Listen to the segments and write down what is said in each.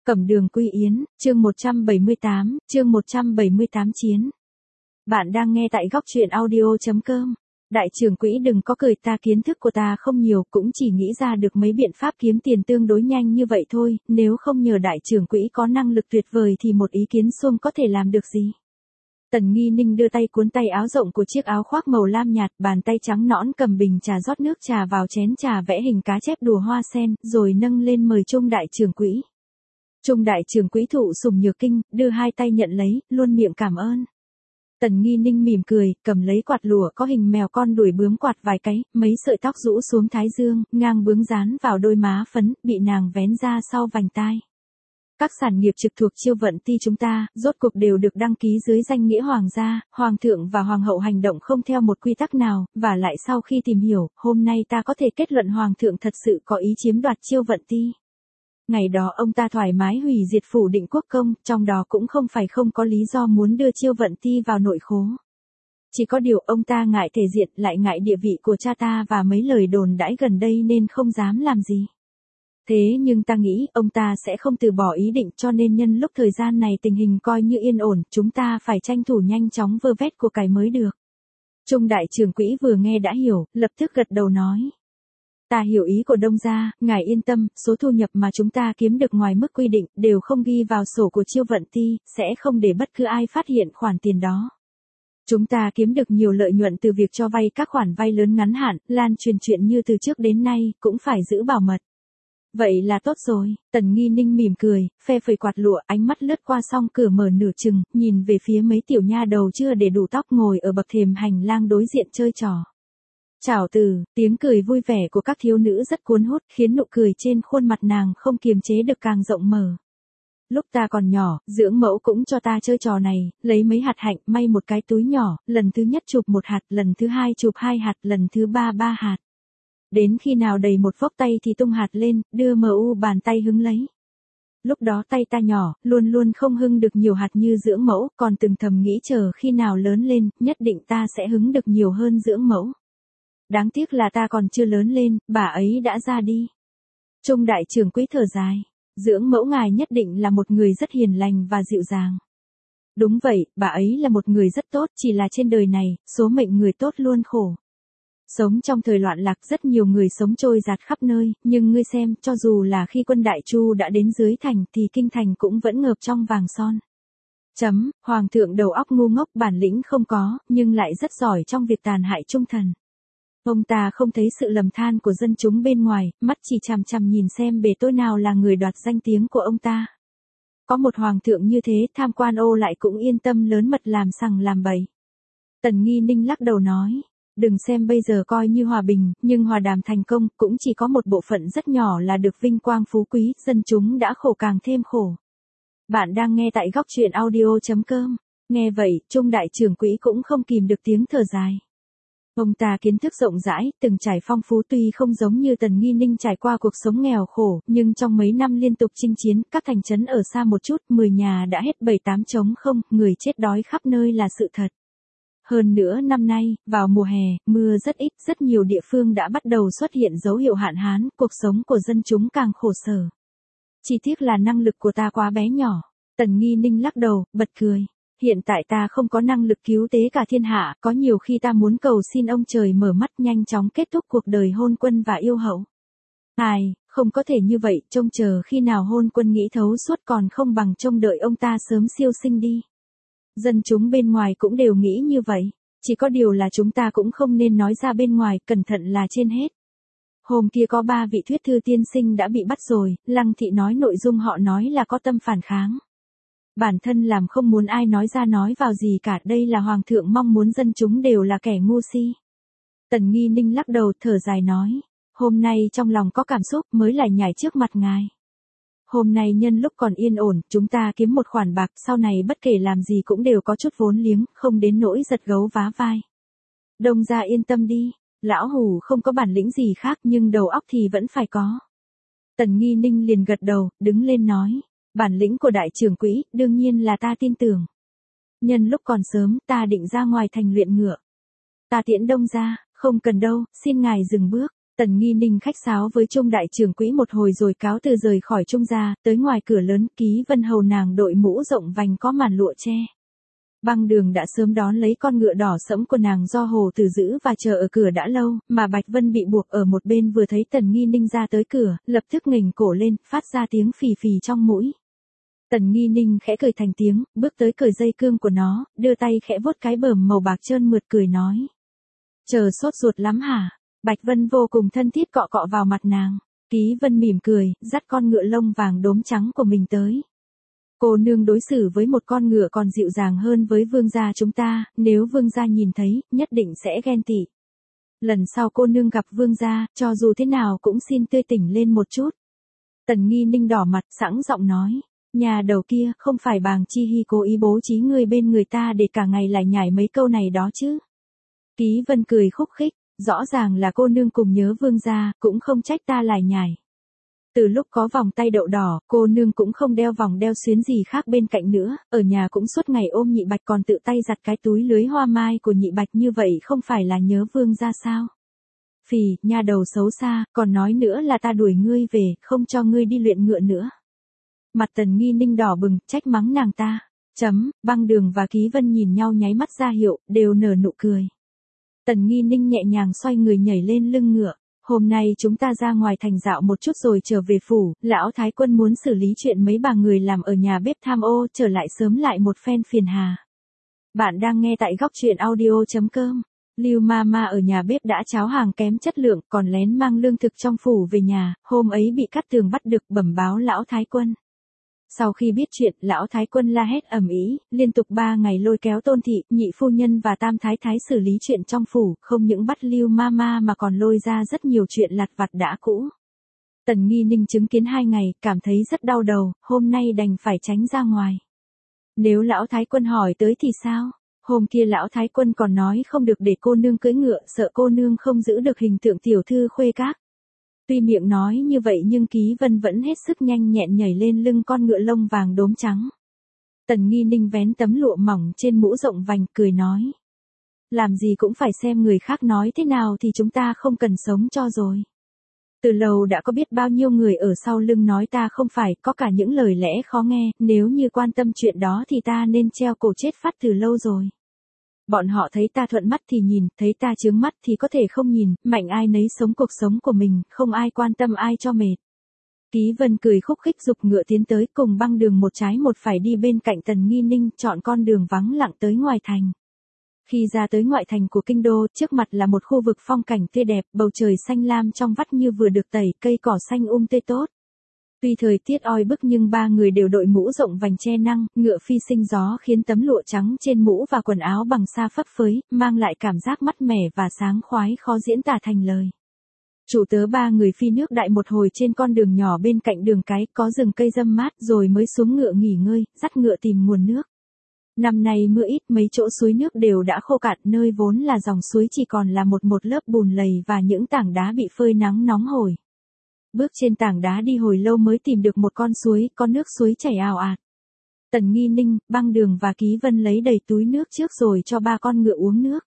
Cẩm Đường Quy Yến, chương 178 chiến. Bạn đang nghe tại góc truyện audio.com. Đại trưởng quỹ đừng có cười, ta kiến thức của ta không nhiều, cũng chỉ nghĩ ra được mấy biện pháp kiếm tiền tương đối nhanh như vậy thôi, nếu không nhờ đại trưởng quỹ có năng lực tuyệt vời thì một ý kiến xuông có thể làm được gì. Tần Nghi Ninh đưa tay cuốn tay áo rộng của chiếc áo khoác màu lam nhạt, bàn tay trắng nõn cầm bình trà rót nước trà vào chén trà vẽ hình cá chép đùa hoa sen, rồi nâng lên mời Trung đại trưởng quỹ. Trung đại trưởng quỹ thụ sùng nhược kinh, đưa hai tay nhận lấy, luôn miệng cảm ơn. Tần Nghi Ninh mỉm cười, cầm lấy quạt lụa có hình mèo con đuổi bướm quạt vài cái, mấy sợi tóc rũ xuống thái dương, ngang bướng dán vào đôi má phấn, bị nàng vén ra sau vành tai. Các sản nghiệp trực thuộc Chiêu Vận Ti chúng ta, rốt cuộc đều được đăng ký dưới danh nghĩa hoàng gia, hoàng thượng và hoàng hậu hành động không theo một quy tắc nào, và lại sau khi tìm hiểu, hôm nay ta có thể kết luận hoàng thượng thật sự có ý chiếm đoạt Chiêu Vận Ti. Ngày đó ông ta thoải mái hủy diệt phủ Định Quốc công, trong đó cũng không phải không có lý do muốn đưa Chiêu Vận Ti vào nội khố. Chỉ có điều ông ta ngại thể diện, lại ngại địa vị của cha ta và mấy lời đồn đãi gần đây nên không dám làm gì. Thế nhưng ta nghĩ ông ta sẽ không từ bỏ ý định, cho nên nhân lúc thời gian này tình hình coi như yên ổn, chúng ta phải tranh thủ nhanh chóng vơ vét của cải mới được. Trung đại trưởng quỹ vừa nghe đã hiểu, lập tức gật đầu nói. Ta hiểu ý của Đông gia, ngài yên tâm, số thu nhập mà chúng ta kiếm được ngoài mức quy định, đều không ghi vào sổ của Chiêu Vận Ti, sẽ không để bất cứ ai phát hiện khoản tiền đó. Chúng ta kiếm được nhiều lợi nhuận từ việc cho vay các khoản vay lớn ngắn hạn, lan truyền chuyện như từ trước đến nay, cũng phải giữ bảo mật. Vậy là tốt rồi, Tần Nghi Ninh mỉm cười, phe phẩy quạt lụa, ánh mắt lướt qua song cửa mở nửa chừng, nhìn về phía mấy tiểu nha đầu chưa để đủ tóc ngồi ở bậc thềm hành lang đối diện chơi trò. Chào từ, tiếng cười vui vẻ của các thiếu nữ rất cuốn hút, khiến nụ cười trên khuôn mặt nàng không kiềm chế được càng rộng mở. Lúc ta còn nhỏ, dưỡng mẫu cũng cho ta chơi trò này, lấy mấy hạt hạnh, may một cái túi nhỏ, lần thứ nhất chụp một hạt, lần thứ hai chụp hai hạt, lần thứ ba hạt. Đến khi nào đầy một vốc tay thì tung hạt lên, đưa bàn tay hứng lấy. Lúc đó tay ta nhỏ, luôn luôn không hưng được nhiều hạt như dưỡng mẫu, còn từng thầm nghĩ chờ khi nào lớn lên, nhất định ta sẽ hứng được nhiều hơn dưỡng mẫu. Đáng tiếc là ta còn chưa lớn lên, bà ấy đã ra đi. Trung đại trưởng quỹ thở dài, dưỡng mẫu ngài nhất định là một người rất hiền lành và dịu dàng. Đúng vậy, bà ấy là một người rất tốt, chỉ là trên đời này, số mệnh người tốt luôn khổ. Sống trong thời loạn lạc rất nhiều người sống trôi dạt khắp nơi, nhưng ngươi xem, cho dù là khi quân Đại Chu đã đến dưới thành thì kinh thành cũng vẫn ngợp trong vàng son. Hoàng thượng đầu óc ngu ngốc, bản lĩnh không có, nhưng lại rất giỏi trong việc tàn hại trung thần. Ông ta không thấy sự lầm than của dân chúng bên ngoài, mắt chỉ chằm chằm nhìn xem bề tôi nào là người đoạt danh tiếng của ông ta. Có một hoàng thượng như thế, tham quan ô lại cũng yên tâm lớn mật làm sằng làm bậy. Tần Nghi Ninh lắc đầu nói, đừng xem bây giờ coi như hòa bình, nhưng hòa đàm thành công, cũng chỉ có một bộ phận rất nhỏ là được vinh quang phú quý, dân chúng đã khổ càng thêm khổ. Bạn đang nghe tại góc truyện audio.com. Nghe vậy, Trung đại trưởng quỹ cũng không kìm được tiếng thở dài. Ông ta kiến thức rộng rãi, từng trải phong phú, tuy không giống như Tần Nghi Ninh trải qua cuộc sống nghèo khổ, nhưng trong mấy năm liên tục chinh chiến, các thành trấn ở xa một chút, 10 nhà đã hết 7-8 trống không, người chết đói khắp nơi là sự thật. Hơn nữa năm nay, vào mùa hè, mưa rất ít, rất nhiều địa phương đã bắt đầu xuất hiện dấu hiệu hạn hán, cuộc sống của dân chúng càng khổ sở. Chỉ tiếc là năng lực của ta quá bé nhỏ. Tần Nghi Ninh lắc đầu, bật cười. Hiện tại ta không có năng lực cứu tế cả thiên hạ, có nhiều khi ta muốn cầu xin ông trời mở mắt nhanh chóng kết thúc cuộc đời hôn quân và yêu hậu. Ai, không có thể như vậy, trông chờ khi nào hôn quân nghĩ thấu suốt còn không bằng trông đợi ông ta sớm siêu sinh đi. Dân chúng bên ngoài cũng đều nghĩ như vậy, chỉ có điều là chúng ta cũng không nên nói ra bên ngoài, cẩn thận là trên hết. Hôm kia có 3 vị thuyết thư tiên sinh đã bị bắt rồi, Lăng Thị nói nội dung họ nói là có tâm phản kháng. Bản thân làm không muốn ai nói ra nói vào gì cả, đây là hoàng thượng mong muốn dân chúng đều là kẻ ngu si. Tần Nghi Ninh lắc đầu thở dài nói, hôm nay trong lòng có cảm xúc mới lại nhảy trước mặt ngài. Hôm nay nhân lúc còn yên ổn, chúng ta kiếm một khoản bạc, sau này bất kể làm gì cũng đều có chút vốn liếng, không đến nỗi giật gấu vá vai. Đông gia yên tâm đi, lão hủ không có bản lĩnh gì khác nhưng đầu óc thì vẫn phải có. Tần Nghi Ninh liền gật đầu, đứng lên nói. Bản lĩnh của đại trưởng quỹ, đương nhiên là ta tin tưởng. Nhân lúc còn sớm, ta định ra ngoài thành luyện ngựa. Ta tiễn Đông gia, không cần đâu, xin ngài dừng bước. Tần Nghi Ninh khách sáo với Trung đại trưởng quỹ một hồi rồi cáo từ rời khỏi Trung gia, tới ngoài cửa lớn, Ký Vân hầu nàng đội mũ rộng vành có màn lụa che. Băng Đường đã sớm đón lấy con ngựa đỏ sẫm của nàng do Hồ Tử giữ và chờ ở cửa đã lâu, mà Bạch Vân bị buộc ở một bên vừa thấy Tần Nghi Ninh ra tới cửa, lập tức nghềnh cổ lên, phát ra tiếng phì phì trong mũi. Tần Nghi Ninh khẽ cười thành tiếng, bước tới cởi dây cương của nó, đưa tay khẽ vuốt cái bờm màu bạc trơn mượt cười nói. Chờ sốt ruột lắm hả? Bạch Vân vô cùng thân thiết cọ cọ vào mặt nàng. Ký Vân mỉm cười, dắt con ngựa lông vàng đốm trắng của mình tới. Cô nương đối xử với một con ngựa còn dịu dàng hơn với vương gia chúng ta, nếu vương gia nhìn thấy, nhất định sẽ ghen tị. Lần sau cô nương gặp vương gia, cho dù thế nào cũng xin tươi tỉnh lên một chút. Tần Nghi Ninh đỏ mặt, sẵn giọng nói. Nhà đầu kia, không phải Bàng Chi Hy cố ý bố trí ngươi bên người ta để cả ngày lại nhảy mấy câu này đó chứ. Ký Vân cười khúc khích, rõ ràng là cô nương cùng nhớ vương gia, cũng không trách ta lại nhảy. Từ lúc có vòng tay đậu đỏ, cô nương cũng không đeo vòng đeo xuyến gì khác bên cạnh nữa, ở nhà cũng suốt ngày ôm Nhị Bạch còn tự tay giặt cái túi lưới hoa mai của Nhị Bạch, như vậy không phải là nhớ vương gia sao? Phì, nha đầu xấu xa, còn nói nữa là ta đuổi ngươi về, không cho ngươi đi luyện ngựa nữa. Mặt Tần Nghi Ninh đỏ bừng, trách mắng nàng ta. Băng Đường và Ký Vân nhìn nhau nháy mắt ra hiệu, đều nở nụ cười. Tần Nghi Ninh nhẹ nhàng xoay người nhảy lên lưng ngựa. Hôm nay chúng ta ra ngoài thành dạo một chút rồi trở về phủ, lão Thái Quân muốn xử lý chuyện mấy bà người làm ở nhà bếp tham ô, trở lại sớm lại một phen phiền hà. Bạn đang nghe tại góc truyện audio.com. Lưu Mama ở nhà bếp đã cháo hàng kém chất lượng, còn lén mang lương thực trong phủ về nhà, hôm ấy bị Cát Tường bắt được, bẩm báo lão Thái Quân. Sau khi biết chuyện, lão Thái Quân la hét ầm ĩ, liên tục 3 ngày lôi kéo Tôn thị, Nhị phu nhân và Tam thái thái xử lý chuyện trong phủ, không những bắt Lưu Mama mà còn lôi ra rất nhiều chuyện lặt vặt đã cũ. Tần Nghi Ninh chứng kiến 2 ngày, cảm thấy rất đau đầu, hôm nay đành phải tránh ra ngoài. Nếu lão Thái Quân hỏi tới thì sao? Hôm kia lão Thái Quân còn nói không được để cô nương cưỡi ngựa, sợ cô nương không giữ được hình tượng tiểu thư khuê các. Tuy miệng nói như vậy nhưng Ký Vân vẫn hết sức nhanh nhẹn nhảy lên lưng con ngựa lông vàng đốm trắng. Tần Nghi Ninh vén tấm lụa mỏng trên mũ rộng vành, cười nói. Làm gì cũng phải xem người khác nói thế nào thì chúng ta không cần sống cho rồi. Từ lâu đã có biết bao nhiêu người ở sau lưng nói ta không phải, có cả những lời lẽ khó nghe, nếu như quan tâm chuyện đó thì ta nên treo cổ chết phát từ lâu rồi. Bọn họ thấy ta thuận mắt thì nhìn, thấy ta chướng mắt thì có thể không nhìn, mạnh ai nấy sống cuộc sống của mình, không ai quan tâm ai cho mệt. Ký Vân cười khúc khích giục ngựa tiến tới, cùng Băng Đường một trái một phải đi bên cạnh Tần Nghi Ninh, chọn con đường vắng lặng tới ngoài thành. Khi ra tới ngoại thành của kinh đô, trước mặt là một khu vực phong cảnh tươi đẹp, bầu trời xanh lam trong vắt như vừa được tẩy, cây cỏ xanh tươi tốt. Tuy thời tiết oi bức nhưng 3 người đều đội mũ rộng vành che nắng, ngựa phi sinh gió khiến tấm lụa trắng trên mũ và quần áo bằng sa phấp phới, mang lại cảm giác mát mẻ và sáng khoái khó diễn tả thành lời. Chủ tớ 3 người phi nước đại một hồi trên con đường nhỏ bên cạnh đường cái, có rừng cây râm mát rồi mới xuống ngựa nghỉ ngơi, dắt ngựa tìm nguồn nước. Năm nay mưa ít, mấy chỗ suối nước đều đã khô cạn, nơi vốn là dòng suối chỉ còn là một lớp bùn lầy và những tảng đá bị phơi nắng nóng hổi. Bước trên tảng đá đi hồi lâu mới tìm được một con suối, có nước suối chảy ào ạt. Tần Nghi Ninh, Băng Đường và Ký Vân lấy đầy túi nước trước rồi cho 3 con ngựa uống nước.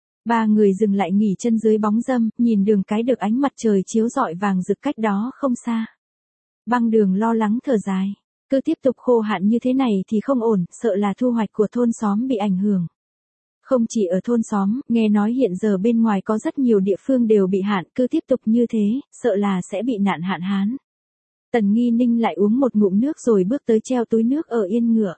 3 người dừng lại nghỉ chân dưới bóng râm, nhìn đường cái được ánh mặt trời chiếu rọi vàng rực cách đó không xa. Băng Đường lo lắng thở dài. Cứ tiếp tục khô hạn như thế này thì không ổn, sợ là thu hoạch của thôn xóm bị ảnh hưởng. Không chỉ ở thôn xóm, nghe nói hiện giờ bên ngoài có rất nhiều địa phương đều bị hạn, cứ tiếp tục như thế, sợ là sẽ bị nạn hạn hán. Tần Nghi Ninh lại uống một ngụm nước rồi bước tới treo túi nước ở yên ngựa.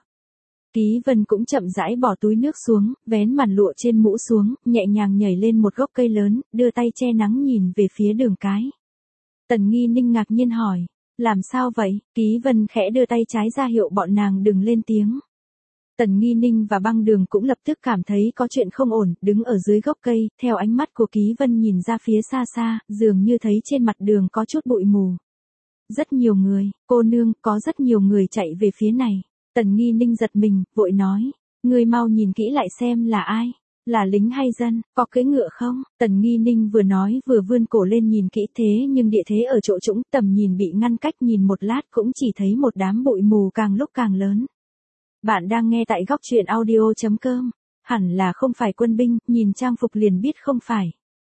Ký Vân cũng chậm rãi bỏ túi nước xuống, vén màn lụa trên mũ xuống, nhẹ nhàng nhảy lên một gốc cây lớn, đưa tay che nắng nhìn về phía đường cái. Tần Nghi Ninh ngạc nhiên hỏi, làm sao vậy? Ký Vân khẽ đưa tay trái ra hiệu bọn nàng đừng lên tiếng. Tần Nghi Ninh và Băng Đường cũng lập tức cảm thấy có chuyện không ổn, đứng ở dưới gốc cây, theo ánh mắt của Ký Vân nhìn ra phía xa xa, dường như thấy trên mặt đường có chút bụi mù. Rất nhiều người, cô nương, có rất nhiều người chạy về phía này. Tần Nghi Ninh giật mình, vội nói, ngươi mau nhìn kỹ lại xem là ai, là lính hay dân, có cưỡi ngựa không? Tần Nghi Ninh vừa nói vừa vươn cổ lên nhìn kỹ thế nhưng địa thế ở chỗ trũng, tầm nhìn bị ngăn cách, nhìn một lát cũng chỉ thấy một đám bụi mù càng lúc càng lớn. Bạn đang nghe tại góc truyện audio.com, hẳn là không phải quân binh, nhìn trang phục liền biết không phải.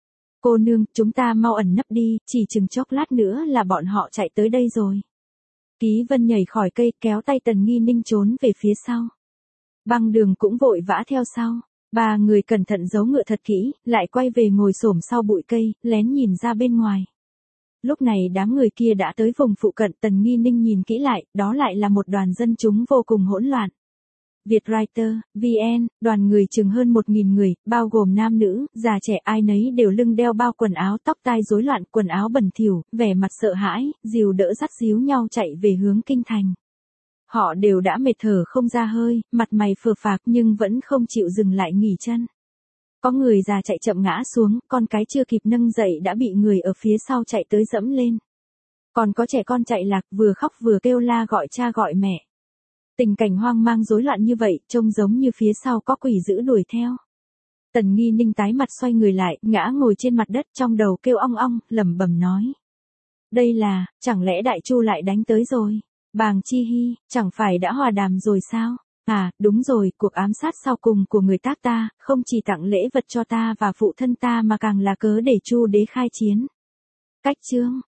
Cô nương, chúng ta mau ẩn nấp đi, chỉ chừng chốc lát nữa là bọn họ chạy tới đây rồi. Ký Vân nhảy khỏi cây, kéo tay Tần Nghi Ninh trốn về phía sau. Băng Đường cũng vội vã theo sau. Ba người cẩn thận giấu ngựa thật kỹ, lại quay về ngồi xổm sau bụi cây, lén nhìn ra bên ngoài. Lúc này đám người kia đã tới vùng phụ cận. Tần Nghi Ninh nhìn kỹ lại, đó lại là một đoàn dân chúng vô cùng hỗn loạn. Vietwriter, VN, đoàn người chừng hơn 1.000 người, bao gồm nam nữ, già trẻ, ai nấy đều lưng đeo bao quần áo, tóc tai rối loạn, quần áo bẩn thỉu, vẻ mặt sợ hãi, dìu đỡ dắt díu nhau chạy về hướng kinh thành. Họ đều đã mệt thở không ra hơi, mặt mày phờ phạc nhưng vẫn không chịu dừng lại nghỉ chân. Có người già chạy chậm ngã xuống, con cái chưa kịp nâng dậy đã bị người ở phía sau chạy tới dẫm lên. Còn có trẻ con chạy lạc, vừa khóc vừa kêu la gọi cha gọi mẹ. Tình cảnh hoang mang rối loạn như vậy, trông giống như phía sau có quỷ dữ đuổi theo. Tần Nghi Ninh tái mặt xoay người lại, ngã ngồi trên mặt đất, trong đầu kêu ong ong, lẩm bẩm nói. Đây là, chẳng lẽ Đại Chu lại đánh tới rồi? Bàng Chi Hy, chẳng phải đã hòa đàm rồi sao? À, đúng rồi, cuộc ám sát sau cùng của người Tác ta, không chỉ tặng lễ vật cho ta và phụ thân ta mà càng là cớ để Chu đế khai chiến. Cách chương